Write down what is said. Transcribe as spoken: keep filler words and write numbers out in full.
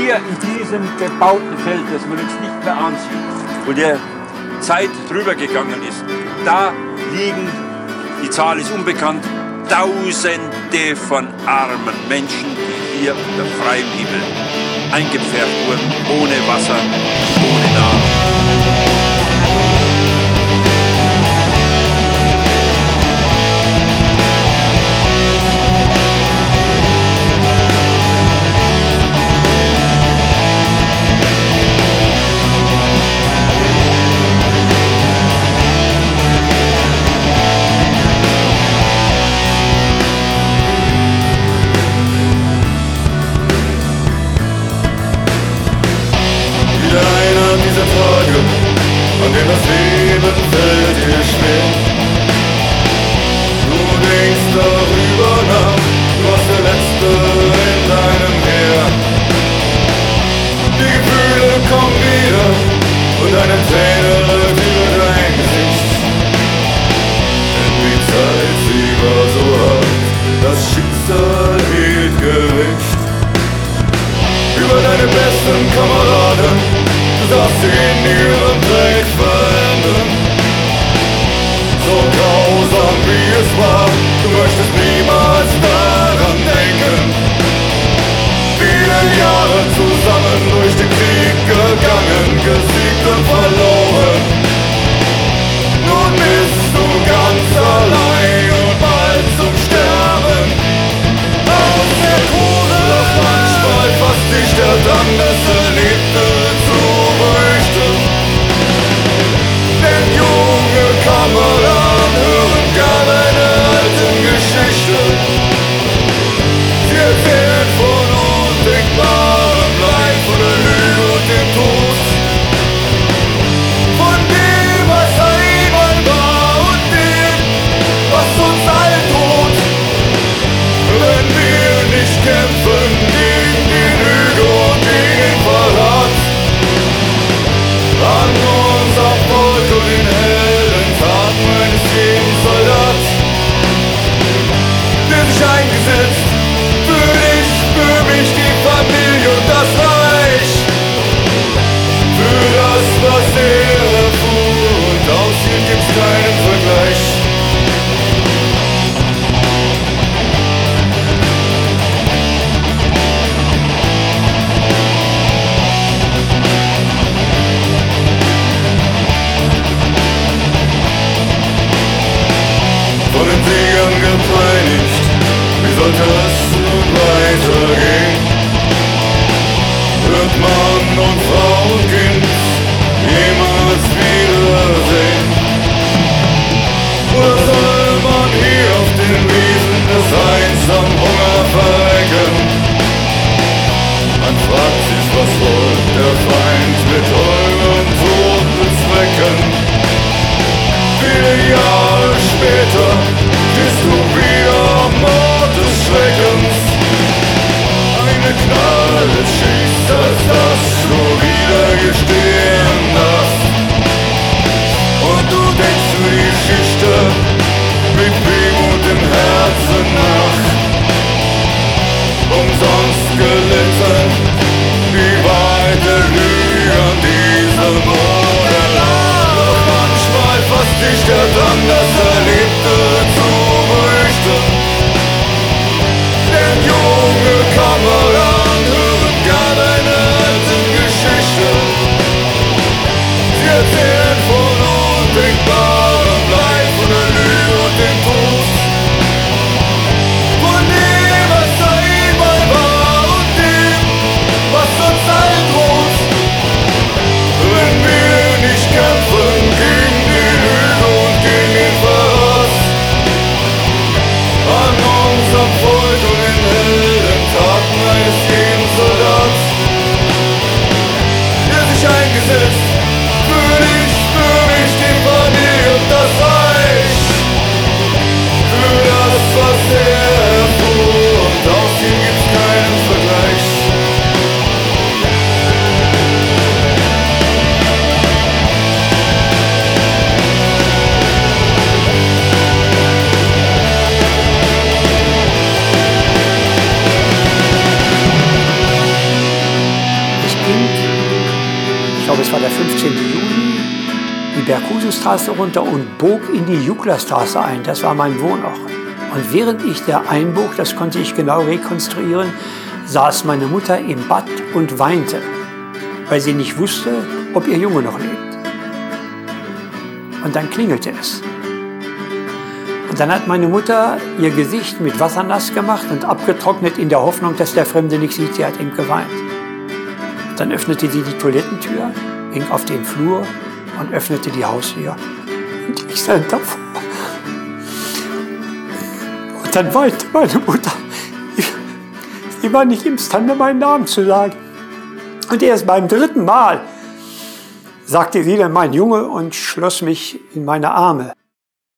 hier in diesem bebauten Feld, das man jetzt nicht mehr ansieht, wo der Zeit drüber gegangen ist, da liegen, die Zahl ist unbekannt, Tausende von armen Menschen, die hier unter freiem Himmel eingepfercht wurden, ohne Wasser, ohne Nahrung. An dem das Leben fällt dir schwer. Du denkst darüber nach, du warst der Letzte in deinem Heer. Die Gefühle kommen wieder und eine Träne läuft über dein Gesicht. Denn die Zeit, sie war so hart, das Schicksal hielt Gericht. Über deine besten Kameraden, du darfst sie in ihrem Dreck verändern. So grausam wie es war, du möchtest niemals daran denken. Viele Jahre zusammen durch den Krieg gegangen, gesiegt und verloren. Nun bist du ganz allein und bald zum Sterben. Aus der Kruse, doch manchmal fasst dich der Drang, das Erlebte zu möchten. Denn junge Kameraden hören gar deine alten Geschichten. Sie erzählen von undenkbarem Leid, von der Lüge und dem Tod. Von dem, was einmal war und dem, was uns all droht. Wenn wir nicht kämpfen gegen die Lüge und gegen den Verrat. An unser Volk und den Heldentaten eines jeden Soldat, der sich eingesetzt für dich, für mich, die Familie und das Reich. Für das, was er erfuhr und aushielt, gibt's keinen Vergleich. Von den Siegern gepeinigt, wie sollte es nun weitergehen? Wird Mann und Frau und Kind jemals wiedersehen? Oder soll man hier auf den Wiesen des Rheins am Hunger verrecken? Man fragt sich, was wollt der Feind mit eurem Tod bezwecken? Viele Jahre später stehst du wieder am Ort des Schreckens. Eine Knalle schießt, als dass du wieder gestehen darfst. Und du denkst für die Geschichte mit Wehmut im Herzen nach. Umsonst gelitten, die Wahrheit der Lüge an diesem Boden. Doch manchmal fasst dich der Drang, das Erlebte zu möchten. Denn junge Kameraden hören gar deine alten Geschichten. Sie erzählen von undenkbarem Leid, von der Lüge und dem Tod. Von dem, was einmal war und dem, was uns allen droht. Wenn wir nicht kämpfen gegen die Lüge und fünfzehnten Juni die Berghusestraße runter und bog in die Juglerstraße ein. Das war mein Wohnort. Und während ich da einbog, das konnte ich genau rekonstruieren, saß meine Mutter im Bad und weinte, weil sie nicht wusste, ob ihr Junge noch lebt. Und dann klingelte es. Und dann hat meine Mutter ihr Gesicht mit Wasser nass gemacht und abgetrocknet in der Hoffnung, dass der Fremde nicht sieht, sie hat ihm geweint. Und dann öffnete sie die Toilettentür, ging auf den Flur und öffnete die Haustür. Und ich stand davor. Und dann weinte meine Mutter. Sie war nicht imstande, meinen Namen zu sagen. Und erst beim dritten Mal sagte sie dann mein Junge und schloss mich in meine Arme.